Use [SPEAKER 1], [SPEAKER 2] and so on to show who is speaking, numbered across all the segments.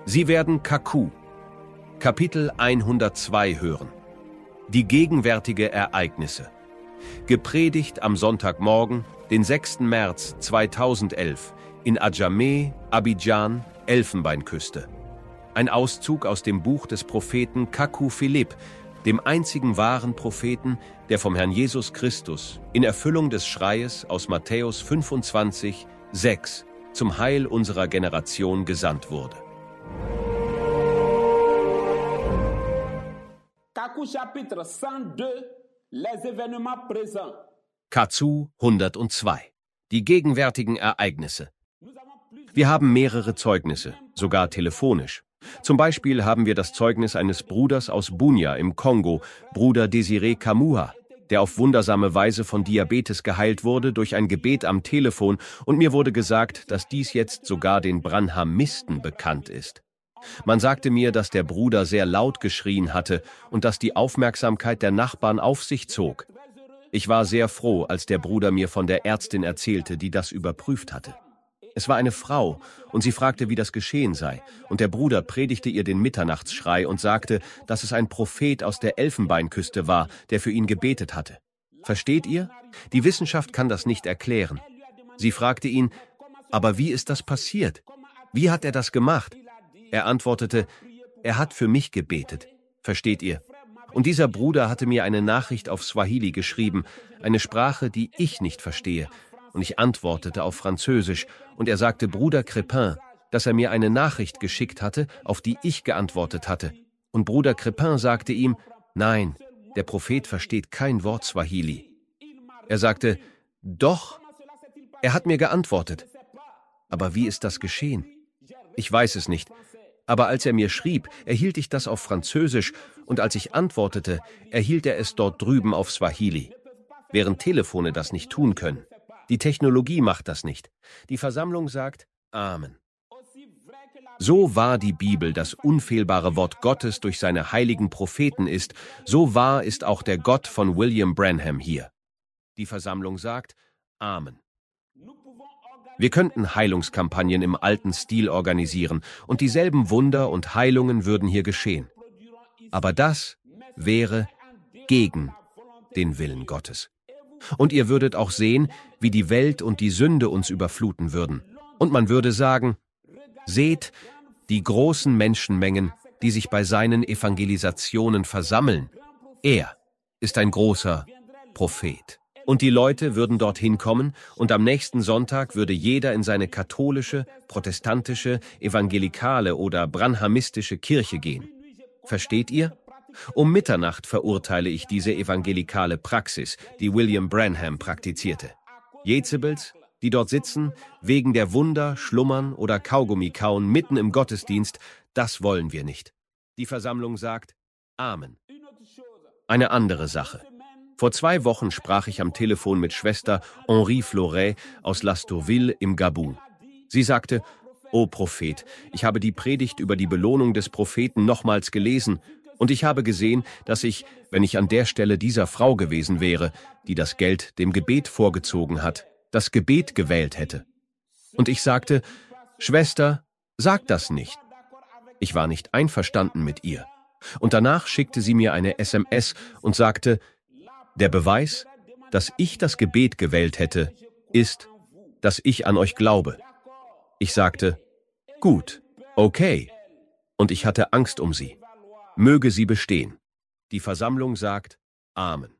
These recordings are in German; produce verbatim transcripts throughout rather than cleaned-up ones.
[SPEAKER 1] Sie werden Kaku, Kapitel hundertzwei hören. Die gegenwärtige Ereignisse. Gepredigt am Sonntagmorgen, den sechsten März zweitausendelf, in Adjamé, Abidjan, Elfenbeinküste. Ein Auszug aus dem Buch des Propheten Kaku Philipp, dem einzigen wahren Propheten, der vom Herrn Jesus Christus in Erfüllung des Schreies aus Matthäus fünfundzwanzig, sechs zum Heil unserer Generation gesandt wurde.
[SPEAKER 2] Kaku chapitre cent-deux, les événements présents.
[SPEAKER 1] Katsu hundertzwei. Die gegenwärtigen Ereignisse. Wir haben mehrere Zeugnisse, sogar telefonisch. Zum Beispiel haben wir das Zeugnis eines Bruders aus Bunia im Kongo, Bruder Desiré Kamuha, der auf wundersame Weise von Diabetes geheilt wurde durch ein Gebet am Telefon, und mir wurde gesagt, dass dies jetzt sogar den Branhamisten bekannt ist. Man sagte mir, dass der Bruder sehr laut geschrien hatte und dass die Aufmerksamkeit der Nachbarn auf sich zog. Ich war sehr froh, als der Bruder mir von der Ärztin erzählte, die das überprüft hatte. Es war eine Frau, und sie fragte, wie das geschehen sei, und der Bruder predigte ihr den Mitternachtsschrei und sagte, dass es ein Prophet aus der Elfenbeinküste war, der für ihn gebetet hatte. Versteht ihr? Die Wissenschaft kann das nicht erklären. Sie fragte ihn, aber wie ist das passiert? Wie hat er das gemacht? Er antwortete, er hat für mich gebetet. Versteht ihr? Und dieser Bruder hatte mir eine Nachricht auf Swahili geschrieben, eine Sprache, die ich nicht verstehe. Und ich antwortete auf Französisch, und er sagte Bruder Crepin, dass er mir eine Nachricht geschickt hatte, auf die ich geantwortet hatte. Und Bruder Crepin sagte ihm, nein, der Prophet versteht kein Wort Swahili. Er sagte, doch, er hat mir geantwortet. Aber wie ist das geschehen? Ich weiß es nicht. Aber als er mir schrieb, erhielt ich das auf Französisch, und als ich antwortete, erhielt er es dort drüben auf Swahili. Während Telefone das nicht tun können. Die Technologie macht das nicht. Die Versammlung sagt Amen. So wahr die Bibel das unfehlbare Wort Gottes durch seine heiligen Propheten ist, so wahr ist auch der Gott von William Branham hier. Die Versammlung sagt Amen. Wir könnten Heilungskampagnen im alten Stil organisieren, und dieselben Wunder und Heilungen würden hier geschehen. Aber das wäre gegen den Willen Gottes. Und ihr würdet auch sehen, wie die Welt und die Sünde uns überfluten würden. Und man würde sagen, seht die großen Menschenmengen, die sich bei seinen Evangelisationen versammeln. Er ist ein großer Prophet. Und die Leute würden dorthin kommen, und am nächsten Sonntag würde jeder in seine katholische, protestantische, evangelikale oder branhamistische Kirche gehen. Versteht ihr? Um Mitternacht verurteile ich diese evangelikale Praxis, die William Branham praktizierte. Jezebels, die dort sitzen, wegen der Wunder, schlummern oder Kaugummi kauen mitten im Gottesdienst, das wollen wir nicht. Die Versammlung sagt Amen. Eine andere Sache. Vor zwei Wochen sprach ich am Telefon mit Schwester Henri Fleuret aus Lastourville im Gabun. Sie sagte, »O Prophet, ich habe die Predigt über die Belohnung des Propheten nochmals gelesen, und ich habe gesehen, dass ich, wenn ich an der Stelle dieser Frau gewesen wäre, die das Geld dem Gebet vorgezogen hat, das Gebet gewählt hätte.« Und ich sagte, »Schwester, sag das nicht.« Ich war nicht einverstanden mit ihr. Und danach schickte sie mir eine S M S und sagte, der Beweis, dass ich das Gebet gewählt hätte, ist, dass ich an euch glaube. Ich sagte, gut, okay. Und ich hatte Angst um sie. Möge sie bestehen. Die Versammlung sagt Amen.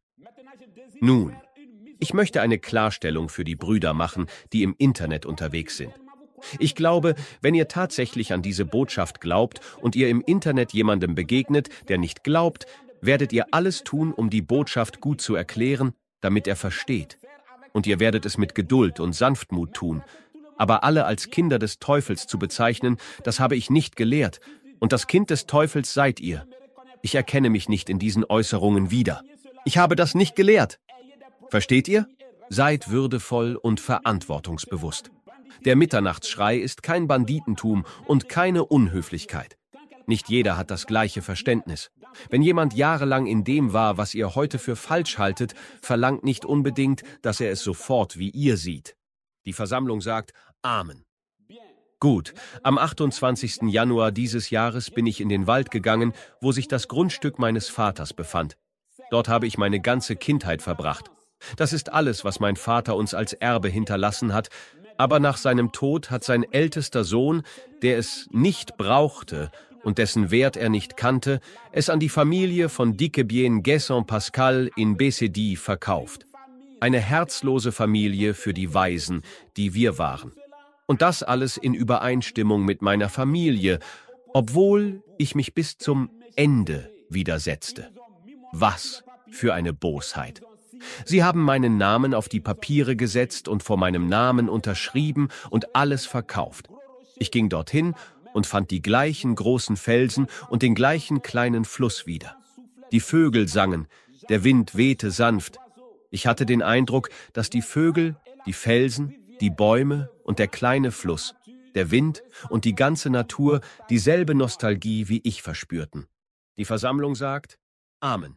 [SPEAKER 1] Nun, ich möchte eine Klarstellung für die Brüder machen, die im Internet unterwegs sind. Ich glaube, wenn ihr tatsächlich an diese Botschaft glaubt und ihr im Internet jemandem begegnet, der nicht glaubt, werdet ihr alles tun, um die Botschaft gut zu erklären, damit er versteht. Und ihr werdet es mit Geduld und Sanftmut tun. Aber alle als Kinder des Teufels zu bezeichnen, das habe ich nicht gelehrt. Und das Kind des Teufels seid ihr. Ich erkenne mich nicht in diesen Äußerungen wieder. Ich habe das nicht gelehrt. Versteht ihr? Seid würdevoll und verantwortungsbewusst. Der Mitternachtsschrei ist kein Banditentum und keine Unhöflichkeit. Nicht jeder hat das gleiche Verständnis. Wenn jemand jahrelang in dem war, was ihr heute für falsch haltet, verlangt nicht unbedingt, dass er es sofort wie ihr sieht. Die Versammlung sagt Amen. Gut, am achtundzwanzigsten Januar dieses Jahres bin ich in den Wald gegangen, wo sich das Grundstück meines Vaters befand. Dort habe ich meine ganze Kindheit verbracht. Das ist alles, was mein Vater uns als Erbe hinterlassen hat, aber nach seinem Tod hat sein ältester Sohn, der es nicht brauchte und dessen Wert er nicht kannte, es an die Familie von Dicquebien-Guesson-Pascal in Bessédi verkauft. Eine herzlose Familie für die Waisen, die wir waren. Und das alles in Übereinstimmung mit meiner Familie, obwohl ich mich bis zum Ende widersetzte. Was für eine Bosheit! Sie haben meinen Namen auf die Papiere gesetzt und vor meinem Namen unterschrieben und alles verkauft. Ich ging dorthin und fand die gleichen großen Felsen und den gleichen kleinen Fluss wieder. Die Vögel sangen, der Wind wehte sanft. Ich hatte den Eindruck, dass die Vögel, die Felsen, die Bäume und der kleine Fluss, der Wind und die ganze Natur dieselbe Nostalgie wie ich verspürten. Die Versammlung sagt: Amen.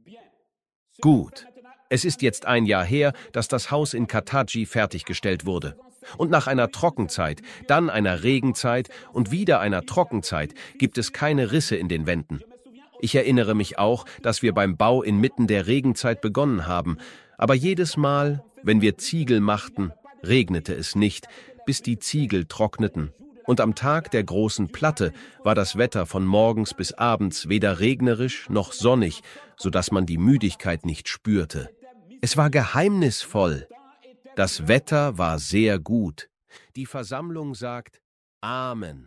[SPEAKER 1] Gut. Es ist jetzt ein Jahr her, dass das Haus in Kataji fertiggestellt wurde. Und nach einer Trockenzeit, dann einer Regenzeit und wieder einer Trockenzeit gibt es keine Risse in den Wänden. Ich erinnere mich auch, dass wir beim Bau inmitten der Regenzeit begonnen haben. Aber jedes Mal, wenn wir Ziegel machten, regnete es nicht, bis die Ziegel trockneten. Und am Tag der großen Platte war das Wetter von morgens bis abends weder regnerisch noch sonnig, sodass man die Müdigkeit nicht spürte. Es war geheimnisvoll. Das Wetter war sehr gut. Die Versammlung sagt Amen.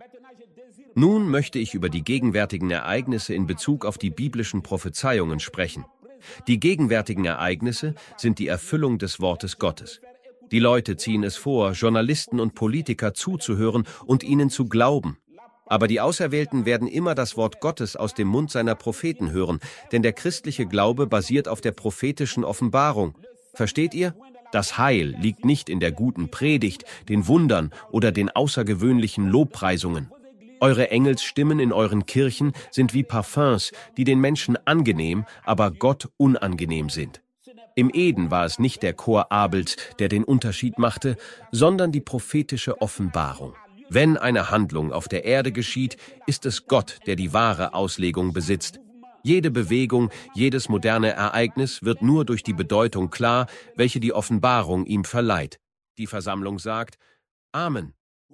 [SPEAKER 1] Nun möchte ich über die gegenwärtigen Ereignisse in Bezug auf die biblischen Prophezeiungen sprechen. Die gegenwärtigen Ereignisse sind die Erfüllung des Wortes Gottes. Die Leute ziehen es vor, Journalisten und Politiker zuzuhören und ihnen zu glauben. Aber die Auserwählten werden immer das Wort Gottes aus dem Mund seiner Propheten hören, denn der christliche Glaube basiert auf der prophetischen Offenbarung. Versteht ihr? Das Heil liegt nicht in der guten Predigt, den Wundern oder den außergewöhnlichen Lobpreisungen. Eure Engelsstimmen in euren Kirchen sind wie Parfums, die den Menschen angenehm, aber Gott unangenehm sind. Im Eden war es nicht der Chor Abels, der den Unterschied machte, sondern die prophetische Offenbarung. Wenn eine Handlung auf der Erde geschieht, ist es Gott, der die wahre Auslegung besitzt. Jede Bewegung, jedes moderne Ereignis wird nur durch die Bedeutung klar, welche die Offenbarung ihm verleiht. Die Versammlung sagt Amen.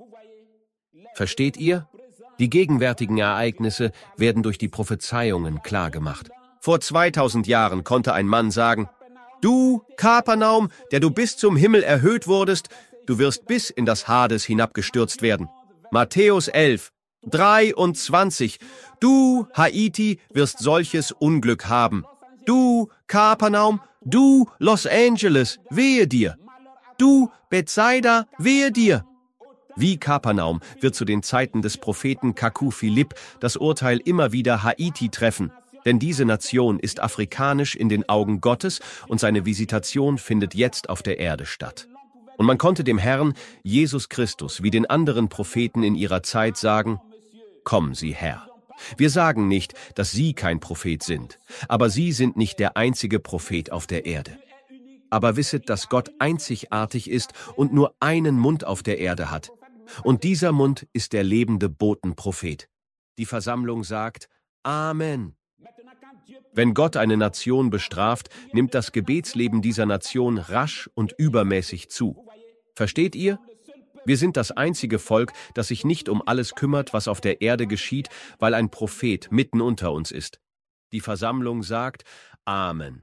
[SPEAKER 1] Versteht ihr? Die gegenwärtigen Ereignisse werden durch die Prophezeiungen klargemacht. Vor zweitausend Jahren konnte ein Mann sagen: Du, Kapernaum, der du bis zum Himmel erhöht wurdest, du wirst bis in das Hades hinabgestürzt werden. Matthäus elf, dreiundzwanzig. Du, Haiti, wirst solches Unglück haben. Du, Kapernaum, du, Los Angeles, wehe dir. Du, Bethsaida, wehe dir. Wie Kapernaum wird zu den Zeiten des Propheten Kaku Philipp das Urteil immer wieder Haiti treffen. Denn diese Nation ist afrikanisch in den Augen Gottes und seine Visitation findet jetzt auf der Erde statt. Und man konnte dem Herrn, Jesus Christus, wie den anderen Propheten in ihrer Zeit sagen: Kommen Sie, Herr. Wir sagen nicht, dass Sie kein Prophet sind, aber Sie sind nicht der einzige Prophet auf der Erde. Aber wisset, dass Gott einzigartig ist und nur einen Mund auf der Erde hat. Und dieser Mund ist der lebende Botenprophet. Die Versammlung sagt Amen. Wenn Gott eine Nation bestraft, nimmt das Gebetsleben dieser Nation rasch und übermäßig zu. Versteht ihr? Wir sind das einzige Volk, das sich nicht um alles kümmert, was auf der Erde geschieht, weil ein Prophet mitten unter uns ist. Die Versammlung sagt Amen.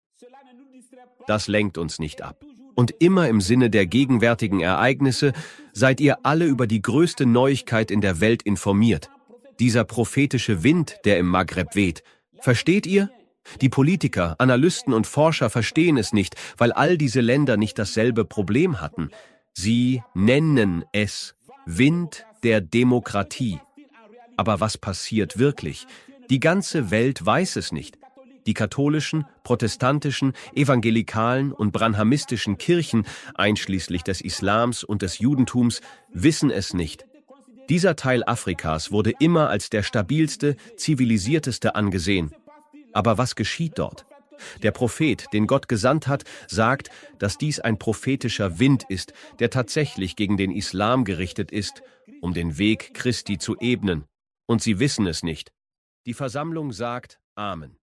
[SPEAKER 1] Das lenkt uns nicht ab. Und immer im Sinne der gegenwärtigen Ereignisse seid ihr alle über die größte Neuigkeit in der Welt informiert. Dieser prophetische Wind, der im Maghreb weht. Versteht ihr? Die Politiker, Analysten und Forscher verstehen es nicht, weil all diese Länder nicht dasselbe Problem hatten. Sie nennen es Wind der Demokratie. Aber was passiert wirklich? Die ganze Welt weiß es nicht. Die katholischen, protestantischen, evangelikalen und branhamistischen Kirchen, einschließlich des Islams und des Judentums, wissen es nicht. Dieser Teil Afrikas wurde immer als der stabilste, zivilisierteste angesehen. Aber was geschieht dort? Der Prophet, den Gott gesandt hat, sagt, dass dies ein prophetischer Wind ist, der tatsächlich gegen den Islam gerichtet ist, um den Weg Christi zu ebnen. Und sie wissen es nicht. Die Versammlung sagt Amen.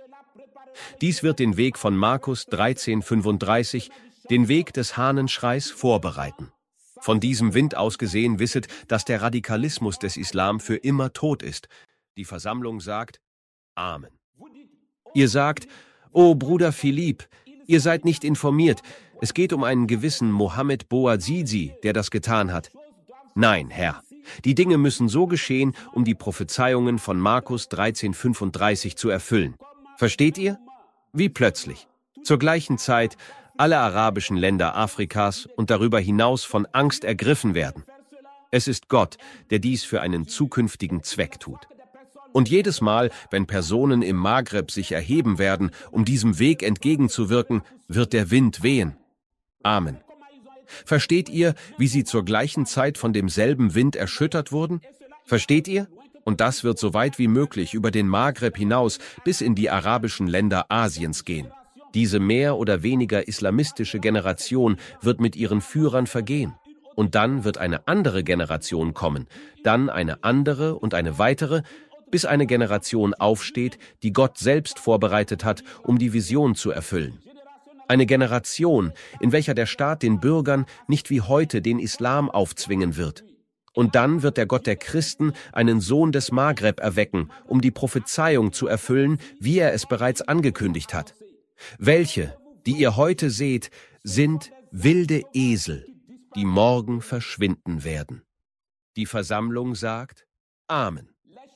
[SPEAKER 1] Dies wird den Weg von Markus dreizehn fünfunddreißig, den Weg des Hahnenschreis, vorbereiten. Von diesem Wind aus gesehen wisset, dass der Radikalismus des Islam für immer tot ist. Die Versammlung sagt Amen. Ihr sagt, oh Bruder Philipp, ihr seid nicht informiert. Es geht um einen gewissen Mohammed Bouazizi, der das getan hat. Nein, Herr, die Dinge müssen so geschehen, um die Prophezeiungen von Markus dreizehn fünfunddreißig zu erfüllen. Versteht ihr? Wie plötzlich. Zur gleichen Zeit alle arabischen Länder Afrikas und darüber hinaus von Angst ergriffen werden. Es ist Gott, der dies für einen zukünftigen Zweck tut. Und jedes Mal, wenn Personen im Maghreb sich erheben werden, um diesem Weg entgegenzuwirken, wird der Wind wehen. Amen. Versteht ihr, wie sie zur gleichen Zeit von demselben Wind erschüttert wurden? Versteht ihr? Und das wird so weit wie möglich über den Maghreb hinaus bis in die arabischen Länder Asiens gehen. Diese mehr oder weniger islamistische Generation wird mit ihren Führern vergehen. Und dann wird eine andere Generation kommen, dann eine andere und eine weitere, bis eine Generation aufsteht, die Gott selbst vorbereitet hat, um die Vision zu erfüllen. Eine Generation, in welcher der Staat den Bürgern nicht wie heute den Islam aufzwingen wird. Und dann wird der Gott der Christen einen Sohn des Maghreb erwecken, um die Prophezeiung zu erfüllen, wie er es bereits angekündigt hat. Welche, die ihr heute seht, sind wilde Esel, die morgen verschwinden werden. Die Versammlung sagt Amen.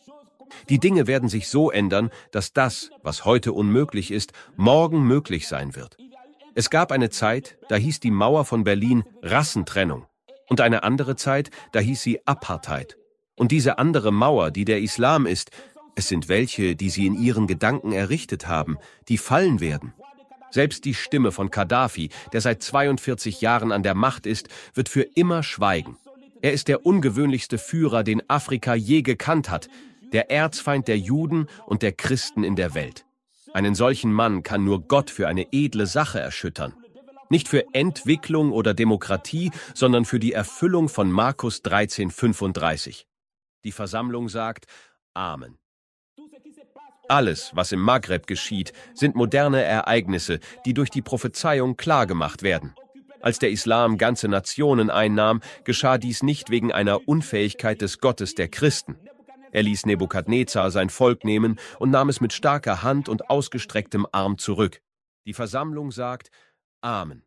[SPEAKER 1] Die Dinge werden sich so ändern, dass das, was heute unmöglich ist, morgen möglich sein wird. Es gab eine Zeit, da hieß die Mauer von Berlin Rassentrennung. Und eine andere Zeit, da hieß sie Apartheid. Und diese andere Mauer, die der Islam ist, es sind welche, die sie in ihren Gedanken errichtet haben, die fallen werden. Selbst die Stimme von Gaddafi, der seit zweiundvierzig Jahren an der Macht ist, wird für immer schweigen. Er ist der ungewöhnlichste Führer, den Afrika je gekannt hat, der Erzfeind der Juden und der Christen in der Welt. Einen solchen Mann kann nur Gott für eine edle Sache erschüttern. Nicht für Entwicklung oder Demokratie, sondern für die Erfüllung von Markus dreizehn fünfunddreißig. Die Versammlung sagt Amen. Alles, was im Maghreb geschieht, sind moderne Ereignisse, die durch die Prophezeiung klargemacht werden. Als der Islam ganze Nationen einnahm, geschah dies nicht wegen einer Unfähigkeit des Gottes der Christen. Er ließ Nebukadnezar sein Volk nehmen und nahm es mit starker Hand und ausgestrecktem Arm zurück. Die Versammlung sagt Amen.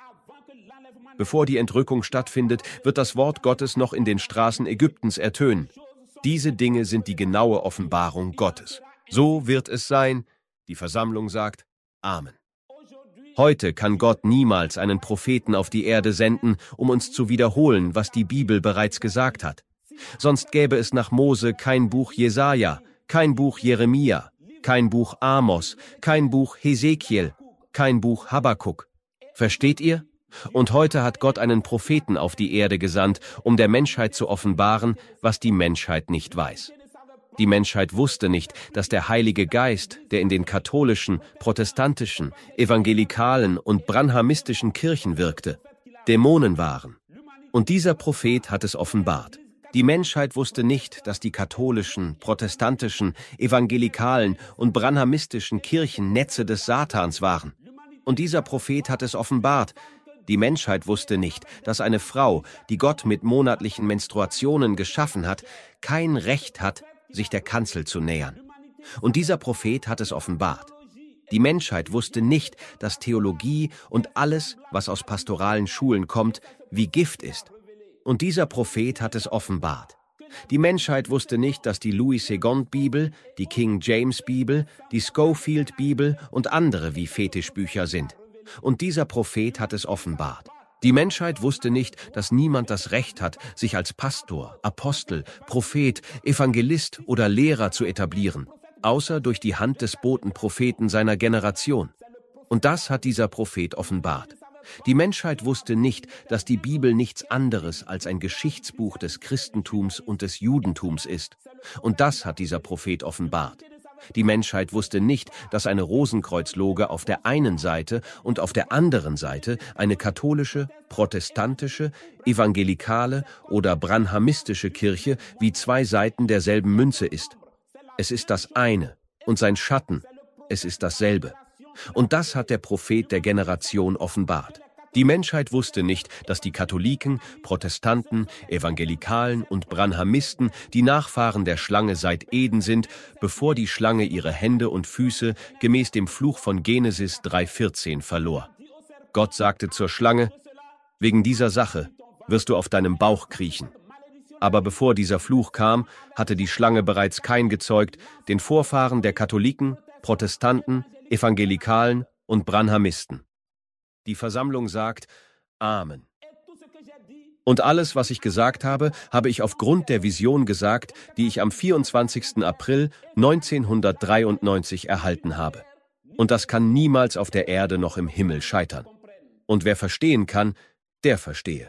[SPEAKER 1] Bevor die Entrückung stattfindet, wird das Wort Gottes noch in den Straßen Ägyptens ertönen. Diese Dinge sind die genaue Offenbarung Gottes. So wird es sein. Die Versammlung sagt Amen. Heute kann Gott niemals einen Propheten auf die Erde senden, um uns zu wiederholen, was die Bibel bereits gesagt hat. Sonst gäbe es nach Mose kein Buch Jesaja, kein Buch Jeremia, kein Buch Amos, kein Buch Hesekiel, kein Buch Habakuk. Versteht ihr? Und heute hat Gott einen Propheten auf die Erde gesandt, um der Menschheit zu offenbaren, was die Menschheit nicht weiß. Die Menschheit wusste nicht, dass der Heilige Geist, der in den katholischen, protestantischen, evangelikalen und branhamistischen Kirchen wirkte, Dämonen waren. Und dieser Prophet hat es offenbart. Die Menschheit wusste nicht, dass die katholischen, protestantischen, evangelikalen und branhamistischen Kirchen Netze des Satans waren. Und dieser Prophet hat es offenbart. Die Menschheit wusste nicht, dass eine Frau, die Gott mit monatlichen Menstruationen geschaffen hat, kein Recht hat, sich der Kanzel zu nähern. Und dieser Prophet hat es offenbart. Die Menschheit wusste nicht, dass Theologie und alles, was aus pastoralen Schulen kommt, wie Gift ist. Und dieser Prophet hat es offenbart. Die Menschheit wusste nicht, dass die Louis-Segond-Bibel, die King James-Bibel, die Scofield-Bibel und andere wie Fetischbücher sind. Und dieser Prophet hat es offenbart. Die Menschheit wusste nicht, dass niemand das Recht hat, sich als Pastor, Apostel, Prophet, Evangelist oder Lehrer zu etablieren, außer durch die Hand des Botenpropheten seiner Generation. Und das hat dieser Prophet offenbart. Die Menschheit wusste nicht, dass die Bibel nichts anderes als ein Geschichtsbuch des Christentums und des Judentums ist. Und das hat dieser Prophet offenbart. Die Menschheit wusste nicht, dass eine Rosenkreuzloge auf der einen Seite und auf der anderen Seite eine katholische, protestantische, evangelikale oder branhamistische Kirche wie zwei Seiten derselben Münze ist. Es ist das eine und sein Schatten, es ist dasselbe. Und das hat der Prophet der Generation offenbart. Die Menschheit wusste nicht, dass die Katholiken, Protestanten, Evangelikalen und Branhamisten die Nachfahren der Schlange seit Eden sind, bevor die Schlange ihre Hände und Füße gemäß dem Fluch von Genesis drei vierzehn verlor. Gott sagte zur Schlange: Wegen dieser Sache wirst du auf deinem Bauch kriechen. Aber bevor dieser Fluch kam, hatte die Schlange bereits Kain gezeugt, den Vorfahren der Katholiken, Protestanten, Evangelikalen und Branhamisten. Die Versammlung sagt Amen. Und alles, was ich gesagt habe, habe ich aufgrund der Vision gesagt, die ich am vierundzwanzigsten April neunzehnhundertdreiundneunzig erhalten habe. Und das kann niemals auf der Erde noch im Himmel scheitern. Und wer verstehen kann, der verstehe.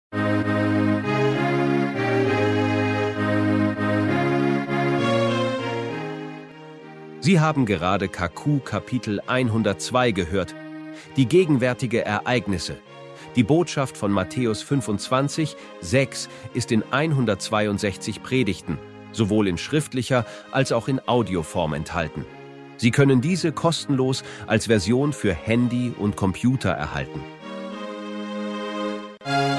[SPEAKER 1] Sie haben gerade K Q Kapitel hundertzwei gehört. Die gegenwärtige Ereignisse. Die Botschaft von Matthäus fünfundzwanzig, sechs ist in hundertzweiundsechzig Predigten, sowohl in schriftlicher als auch in Audioform enthalten. Sie können diese kostenlos als Version für Handy und Computer erhalten.